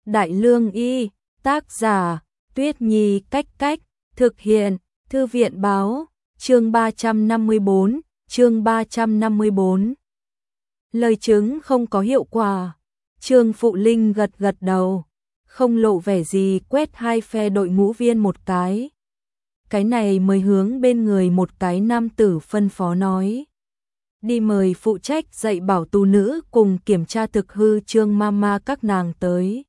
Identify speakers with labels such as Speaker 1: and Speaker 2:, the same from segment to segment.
Speaker 1: Đại Lương Y, tác giả, Tuyết Nhi Cách Cách, thực hiện, Thư viện Báo, chương 354, chương 354. Lời chứng không có hiệu quả. Trương Phụ Linh gật gật đầu, không lộ vẻ gì, quét hai phe đội ngũ viên một cái. Cái này mới hướng bên người một cái nam tử phân phó nói. Đi mời phụ trách dạy bảo tu nữ cùng kiểm tra thực hư Trương Mama các nàng tới.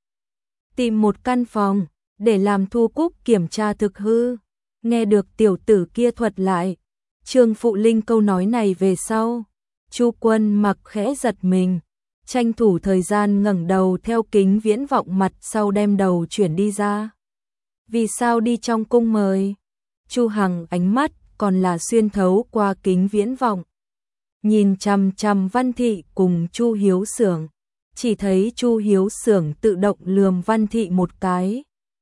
Speaker 1: Tìm một căn phòng, để làm Thu Cúc kiểm tra thực hư. Nghe được tiểu tử kia thuật lại, Trương Phụ Linh câu nói này về sau, Chu Quân Mặc khẽ giật mình, tranh thủ thời gian ngẩng đầu theo kính viễn vọng mặt sau đem đầu chuyển đi ra. Vì sao đi trong cung mời? Chu Hằng ánh mắt còn là xuyên thấu qua kính viễn vọng, nhìn chằm chằm Văn Thị cùng Chu Hiếu Xưởng, chỉ thấy Chu Hiếu Xưởng tự động lườm Văn Thị một cái.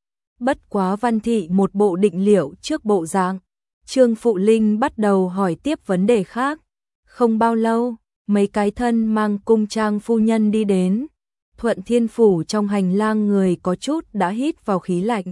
Speaker 1: Bất quá Văn Thị một bộ định liệu trước bộ dạng. Trương Phụ Linh bắt đầu hỏi tiếp vấn đề khác. Không bao lâu, mấy cái thân mang cung trang phu nhân đi đến. Thuận Thiên Phủ trong hành lang người có chút đã hít vào khí lạnh.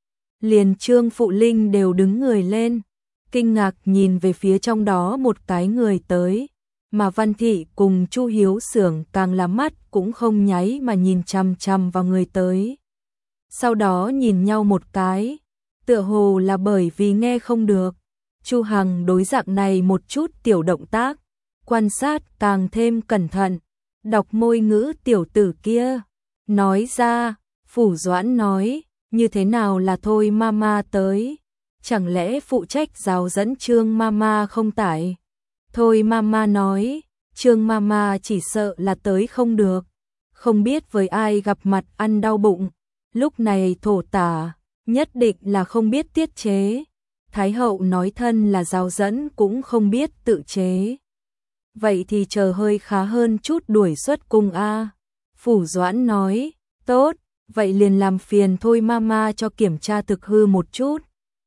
Speaker 1: Liền Trương Phụ Linh đều đứng người lên, kinh ngạc nhìn về phía trong đó một cái người tới. Mà Văn Thị cùng Chu Hiếu Xưởng càng là mắt cũng không nháy mà nhìn chằm chằm vào người tới. Sau đó nhìn nhau một cái, tựa hồ là bởi vì nghe không được. Chu Hằng đối dạng này một chút tiểu động tác, quan sát càng thêm cẩn thận, đọc môi ngữ tiểu tử kia. Nói ra, Phủ Doãn nói, như thế nào là thôi mama tới? Chẳng lẽ phụ trách giáo dẫn Trương mama không tải? Thôi mama nói, Trương mama chỉ sợ là tới không được, không biết với ai gặp mặt ăn đau bụng. Lúc này thổ tả, nhất định là không biết tiết chế. Thái hậu nói thân là giáo dẫn cũng không biết tự chế. Vậy thì chờ hơi khá hơn chút đuổi xuất cung a. Phủ Doãn nói, tốt, vậy liền làm phiền thôi mama cho kiểm tra thực hư một chút.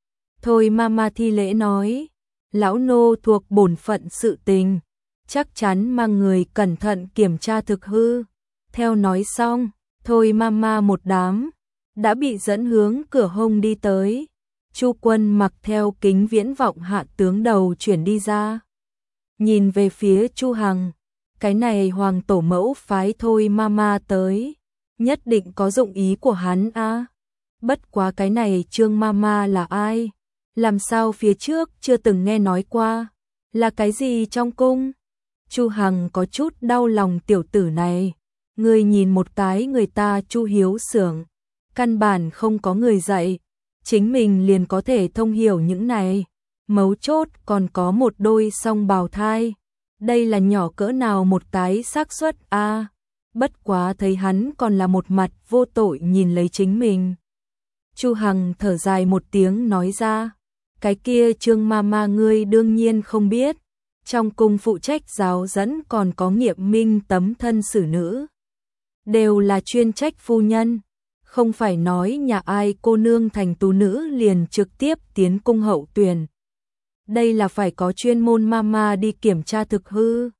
Speaker 1: Thôi mama thi lễ nói, lão nô thuộc bổn phận sự tình, chắc chắn mang người cẩn thận kiểm tra thực hư. Theo nói xong, thôi mama một đám đã bị dẫn hướng cửa hông đi tới. Chu Quân Mặc theo kính viễn vọng hạ tướng đầu chuyển đi ra. Nhìn về phía Chu Hằng, cái này hoàng tổ mẫu phái thôi mama tới, nhất định có dụng ý của hắn a. Bất quá cái này Trương mama là ai? Làm sao phía trước chưa từng nghe nói qua? Là cái gì trong cung? Chu Hằng có chút đau lòng tiểu tử này. Người nhìn một cái người ta Chu Hiếu Xưởng, căn bản không có người dạy, chính mình liền có thể thông hiểu những này. Mấu chốt còn có một đôi song bào thai. Đây là nhỏ cỡ nào một cái xác suất a. Bất quá thấy hắn còn là một mặt vô tội nhìn lấy chính mình. Chu Hằng thở dài một tiếng nói ra, cái kia Trương mama ngươi đương nhiên không biết. Trong cung phụ trách giáo dẫn còn có Nghiệm Minh tấm thân xử nữ, đều là chuyên trách phu nhân. Không phải nói nhà ai cô nương thành tú nữ liền trực tiếp tiến cung hậu tuyển. Đây là phải có chuyên môn mama đi kiểm tra thực hư.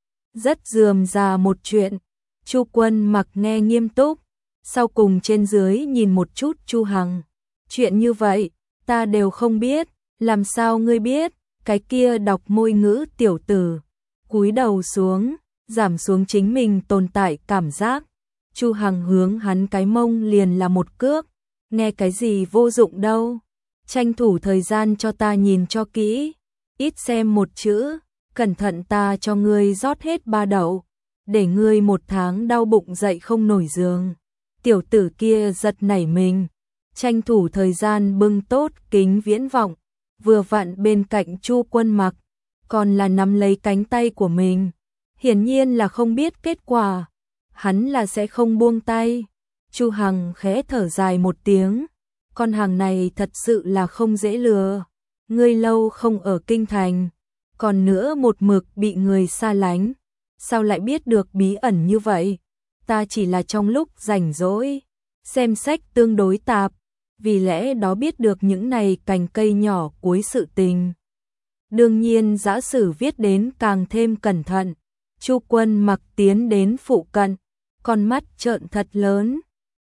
Speaker 1: Rất rườm rà một chuyện. Chu Quân Mặc nghe nghiêm túc, sau cùng trên dưới nhìn một chút Chu Hằng. Chuyện như vậy, ta đều không biết, làm sao ngươi biết? Cái kia đọc môi ngữ tiểu tử, cúi đầu xuống, giảm xuống chính mình tồn tại cảm giác. Chu Hằng hướng hắn cái mông liền là một cước. Nghe cái gì vô dụng đâu, tranh thủ thời gian cho ta nhìn cho kỹ, ít xem một chữ, cẩn thận ta cho ngươi rót hết ba đậu, để ngươi một tháng đau bụng dậy không nổi giường. Tiểu tử kia giật nảy mình, tranh thủ thời gian bưng tốt kính viễn vọng, vừa vặn bên cạnh Chu Quân Mặc, còn là nắm lấy cánh tay của mình, hiển nhiên là không biết kết quả. Hắn là sẽ không buông tay. Chu Hằng khẽ thở dài một tiếng, con hàng này thật sự là không dễ lừa. Ngươi lâu không ở kinh thành, còn nữa một mực bị người xa lánh, sao lại biết được bí ẩn như vậy? Ta chỉ là trong lúc rảnh rỗi xem sách tương đối tạp, vì lẽ đó biết được những này cành cây nhỏ cuối sự tình. Đương nhiên giả sử viết đến càng thêm cẩn thận. Chu Quân Mặc tiến đến phụ cận, con mắt trợn thật lớn,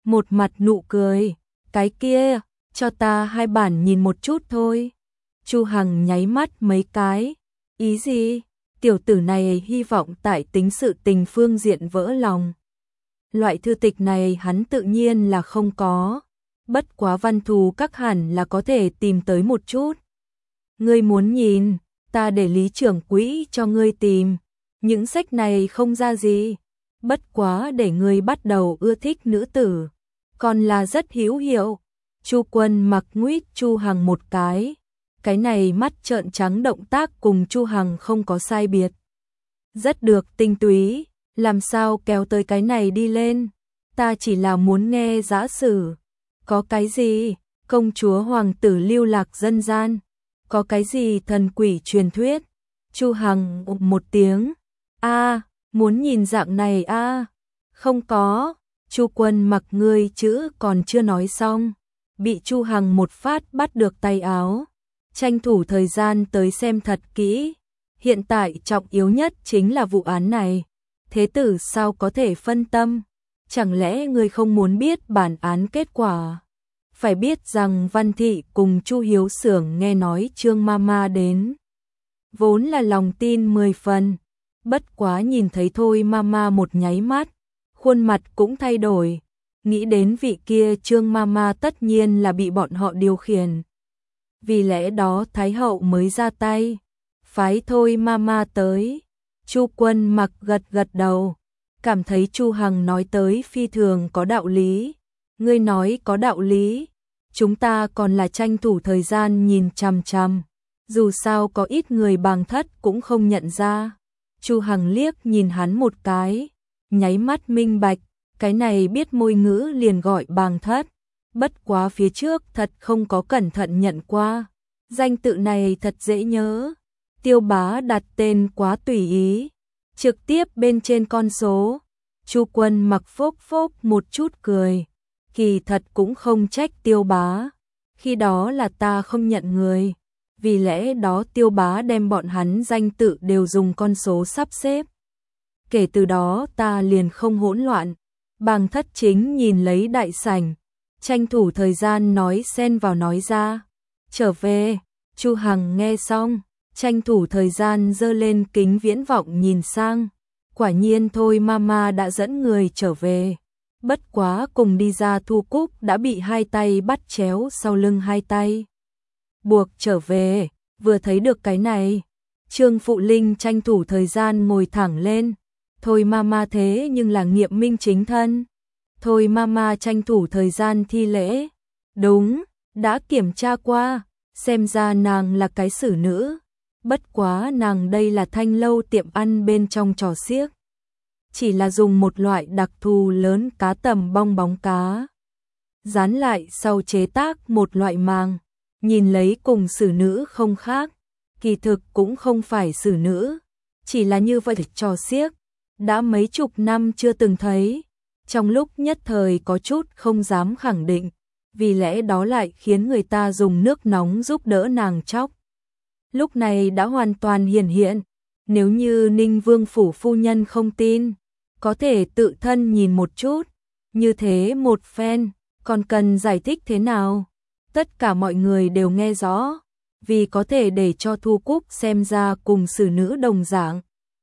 Speaker 1: một mặt nụ cười, cái kia, cho ta 2 bản nhìn một chút thôi. Chu Hằng nháy mắt mấy cái, ý gì? Tiểu tử này hy vọng tại tính sự tình phương diện vỡ lòng. Loại thư tịch này hắn tự nhiên là không có, bất quá Văn Thù Các hẳn là có thể tìm tới một chút. Ngươi muốn nhìn, ta để Lý trưởng quỹ cho ngươi tìm, những sách này không ra gì, bất quá để ngươi bắt đầu ưa thích nữ tử, còn là rất hữu hiệu. Chu Quân Mặc nguyết Chu Hằng một cái này mắt trợn trắng động tác cùng Chu Hằng không có sai biệt. Rất được tinh túy, làm sao kéo tới cái này đi lên, ta chỉ là muốn nghe giả sử. Có cái gì, công chúa hoàng tử lưu lạc dân gian, có cái gì thần quỷ truyền thuyết. Chu Hằng một tiếng, muốn nhìn dạng này không có. Chu Quân Mặc ngươi chữ còn chưa nói xong, bị Chu Hằng một phát bắt được tay áo, tranh thủ thời gian tới xem thật kỹ. Hiện tại trọng yếu nhất chính là vụ án này, thế tử sao có thể phân tâm, chẳng lẽ ngươi không muốn biết bản án kết quả? Phải biết rằng Văn Thị cùng Chu Hiếu Xưởng nghe nói Trương Mama đến, vốn là lòng tin 10 phần, bất quá nhìn thấy Thôi Mama một nháy mắt, khuôn mặt cũng thay đổi, nghĩ đến vị kia Trương Mama tất nhiên là bị bọn họ điều khiển. Vì lẽ đó Thái hậu mới ra tay, phái Thôi Mama tới. Chu Quân Mặc gật gật đầu, cảm thấy Chu Hằng nói tới phi thường có đạo lý. Ngươi nói có đạo lý, chúng ta còn là tranh thủ thời gian nhìn chằm chằm, dù sao có ít người bàng thất cũng không nhận ra. Chu Hằng liếc nhìn hắn một cái, nháy mắt minh bạch, cái này biết môi ngữ liền gọi bàng thất, bất quá phía trước thật không có cẩn thận nhận qua. Danh tự này thật dễ nhớ, Tiêu Bá đặt tên quá tùy ý, trực tiếp bên trên con số. Chu Quân Mặc phốc phốc một chút cười, kỳ thật cũng không trách Tiêu Bá, khi đó là ta không nhận người, vì lẽ đó Tiêu Bá đem bọn hắn danh tự đều dùng con số sắp xếp. Kể từ đó ta liền không hỗn loạn. Bàng thất chính nhìn lấy đại sảnh, tranh thủ thời gian nói xen vào nói ra. Trở về. Chu Hằng nghe xong, tranh thủ thời gian giơ lên kính viễn vọng nhìn sang, quả nhiên Thôi Mama đã dẫn người trở về. Bất quá cùng đi ra Thu Cúc đã bị 2 tay bắt chéo sau lưng 2 tay buộc trở về. Vừa thấy được cái này, Trương Phụ Linh tranh thủ thời gian ngồi thẳng lên. Thôi Mama thế nhưng là nghiệm minh chính thân. Thôi Mama tranh thủ thời gian thi lễ. Đúng, đã kiểm tra qua, xem ra nàng là cái xử nữ. Bất quá nàng đây là thanh lâu tiệm ăn bên trong trò xiếc, chỉ là dùng một loại đặc thù lớn cá tầm bong bóng cá, dán lại sau chế tác một loại màng, nhìn lấy cùng xử nữ không khác, kỳ thực cũng không phải xử nữ, chỉ là như vậy trò xiếc, đã mấy chục năm chưa từng thấy, trong lúc nhất thời có chút không dám khẳng định, vì lẽ đó lại khiến người ta dùng nước nóng giúp đỡ nàng chóc. Lúc này đã hoàn toàn hiển hiện, nếu như Ninh Vương phủ phu nhân không tin, có thể tự thân nhìn một chút, như thế một phen, còn cần giải thích thế nào? Tất cả mọi người đều nghe rõ, vì có thể để cho Thu Cúc xem ra cùng xử nữ đồng dạng.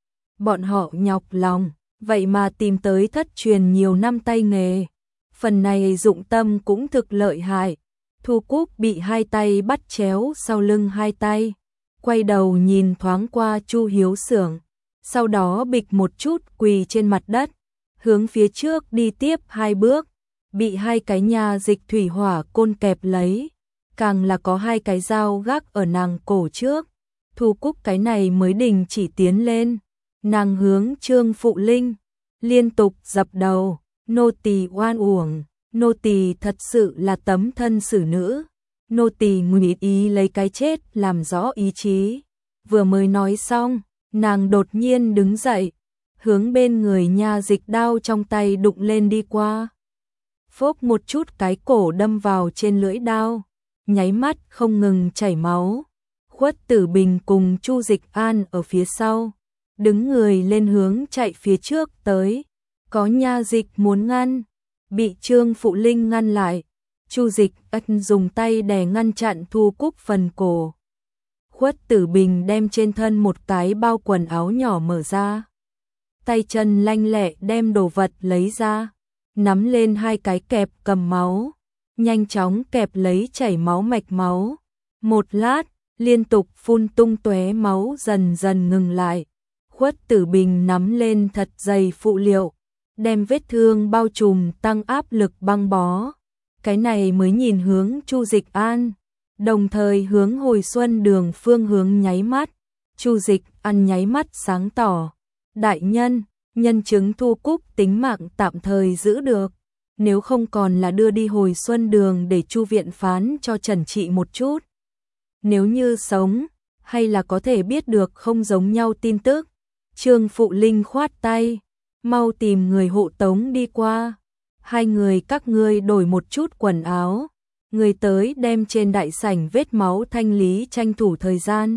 Speaker 1: Bọn họ nhọc lòng, vậy mà tìm tới thất truyền nhiều năm tay nghề. Phần này dụng tâm cũng thực lợi hại. Thu Cúc bị 2 tay bắt chéo sau lưng 2 tay, quay đầu nhìn thoáng qua Chu Hiếu Xưởng, sau đó bịch một chút quỳ trên mặt đất, hướng phía trước đi tiếp 2 bước, bị 2 cái nhà dịch thủy hỏa côn kẹp lấy, càng là có 2 cái dao gác ở nàng cổ trước. Thu Cúc cái này mới đình chỉ tiến lên, nàng hướng Trương Phụ Linh liên tục dập đầu, nô tỳ oan uổng, nô tỳ thật sự là tấm thân xử nữ, nô tỳ nguyện ý lấy cái chết làm rõ ý chí. Vừa mới nói xong, nàng đột nhiên đứng dậy, hướng bên người nha dịch đao trong tay đụng lên đi qua. Phốc một chút cái cổ đâm vào trên lưỡi đao, nháy mắt không ngừng chảy máu. Khuất Tử Bình cùng Chu Dịch An ở phía sau, đứng người lên hướng chạy phía trước tới. Có nha dịch muốn ngăn, bị Trương Phụ Linh ngăn lại. Chu Dịch Ân dùng tay đè ngăn chặn Thu Cúc phần cổ. Khuất Tử Bình đem trên thân một cái bao quần áo nhỏ mở ra. Tay chân lanh lẹ đem đồ vật lấy ra, nắm lên hai cái kẹp cầm máu, nhanh chóng kẹp lấy chảy máu mạch máu. Một lát, liên tục phun tung tóe máu dần dần ngừng lại. Khuất Tử Bình nắm lên thật dày phụ liệu, đem vết thương bao trùm tăng áp lực băng bó. Cái này mới nhìn hướng Chu Dịch An, đồng thời hướng Hồi Xuân Đường phương hướng nháy mắt. Chu Dịch An nháy mắt sáng tỏ, đại nhân, nhân chứng Thu Cúc tính mạng tạm thời giữ được, nếu không còn là đưa đi Hồi Xuân Đường để Chu viện phán cho trần trị một chút. Nếu như sống, hay là có thể biết được không giống nhau tin tức. Trương Phụ Linh khoát tay, mau tìm người hộ tống đi qua. Hai người các ngươi đổi một chút quần áo, người tới đem trên đại sảnh vết máu thanh lý, tranh thủ thời gian.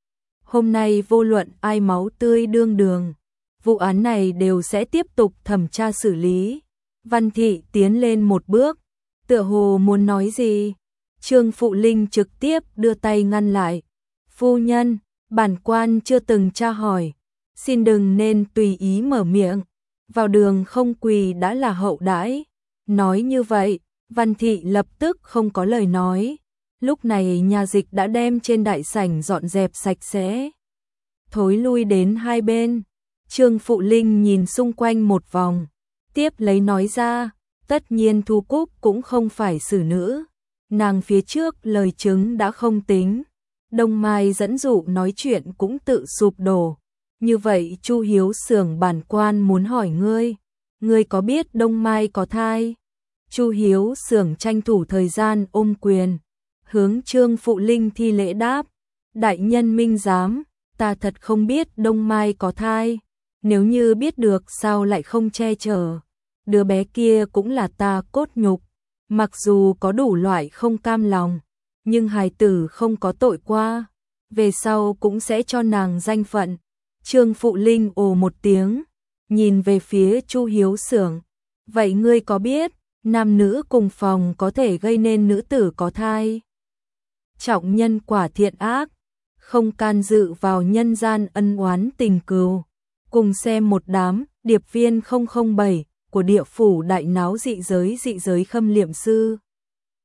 Speaker 1: Hôm nay vô luận ai máu tươi đương đường, vụ án này đều sẽ tiếp tục thẩm tra xử lý. Văn Thị tiến lên một bước, tựa hồ muốn nói gì. Trương Phụ Linh trực tiếp đưa tay ngăn lại. Phu nhân, bản quan chưa từng tra hỏi, xin đừng nên tùy ý mở miệng. Vào đường không quỳ đã là hậu đãi. Nói như vậy, Văn Thị lập tức không có lời nói. Lúc này nhà dịch đã đem trên đại sảnh dọn dẹp sạch sẽ, thối lui đến hai bên. Trương Phụ Linh nhìn xung quanh một vòng, tiếp lấy nói ra, tất nhiên Thu Cúc cũng không phải xử nữ. Nàng phía trước lời chứng đã không tính, Đông Mai dẫn dụ nói chuyện cũng tự sụp đổ. Như vậy Chu Hiếu Xưởng bản quan muốn hỏi ngươi có biết Đông Mai có thai? Chu Hiếu Xưởng tranh thủ thời gian ôm quyền, hướng Trương Phụ Linh thi lễ đáp, đại nhân minh giám, ta thật không biết Đông Mai có thai, nếu như biết được sao lại không che chở, đứa bé kia cũng là ta cốt nhục, mặc dù có đủ loại không cam lòng, nhưng hài tử không có tội qua, về sau cũng sẽ cho nàng danh phận. Trương Phụ Linh ồ một tiếng, nhìn về phía Chu Hiếu Xưởng, vậy ngươi có biết nam nữ cùng phòng có thể gây nên nữ tử có thai? Trọng nhân quả thiện ác, không can dự vào nhân gian ân oán tình cừu. Cùng xem một đám điệp viên 007 của địa phủ đại náo dị giới khâm liệm sư.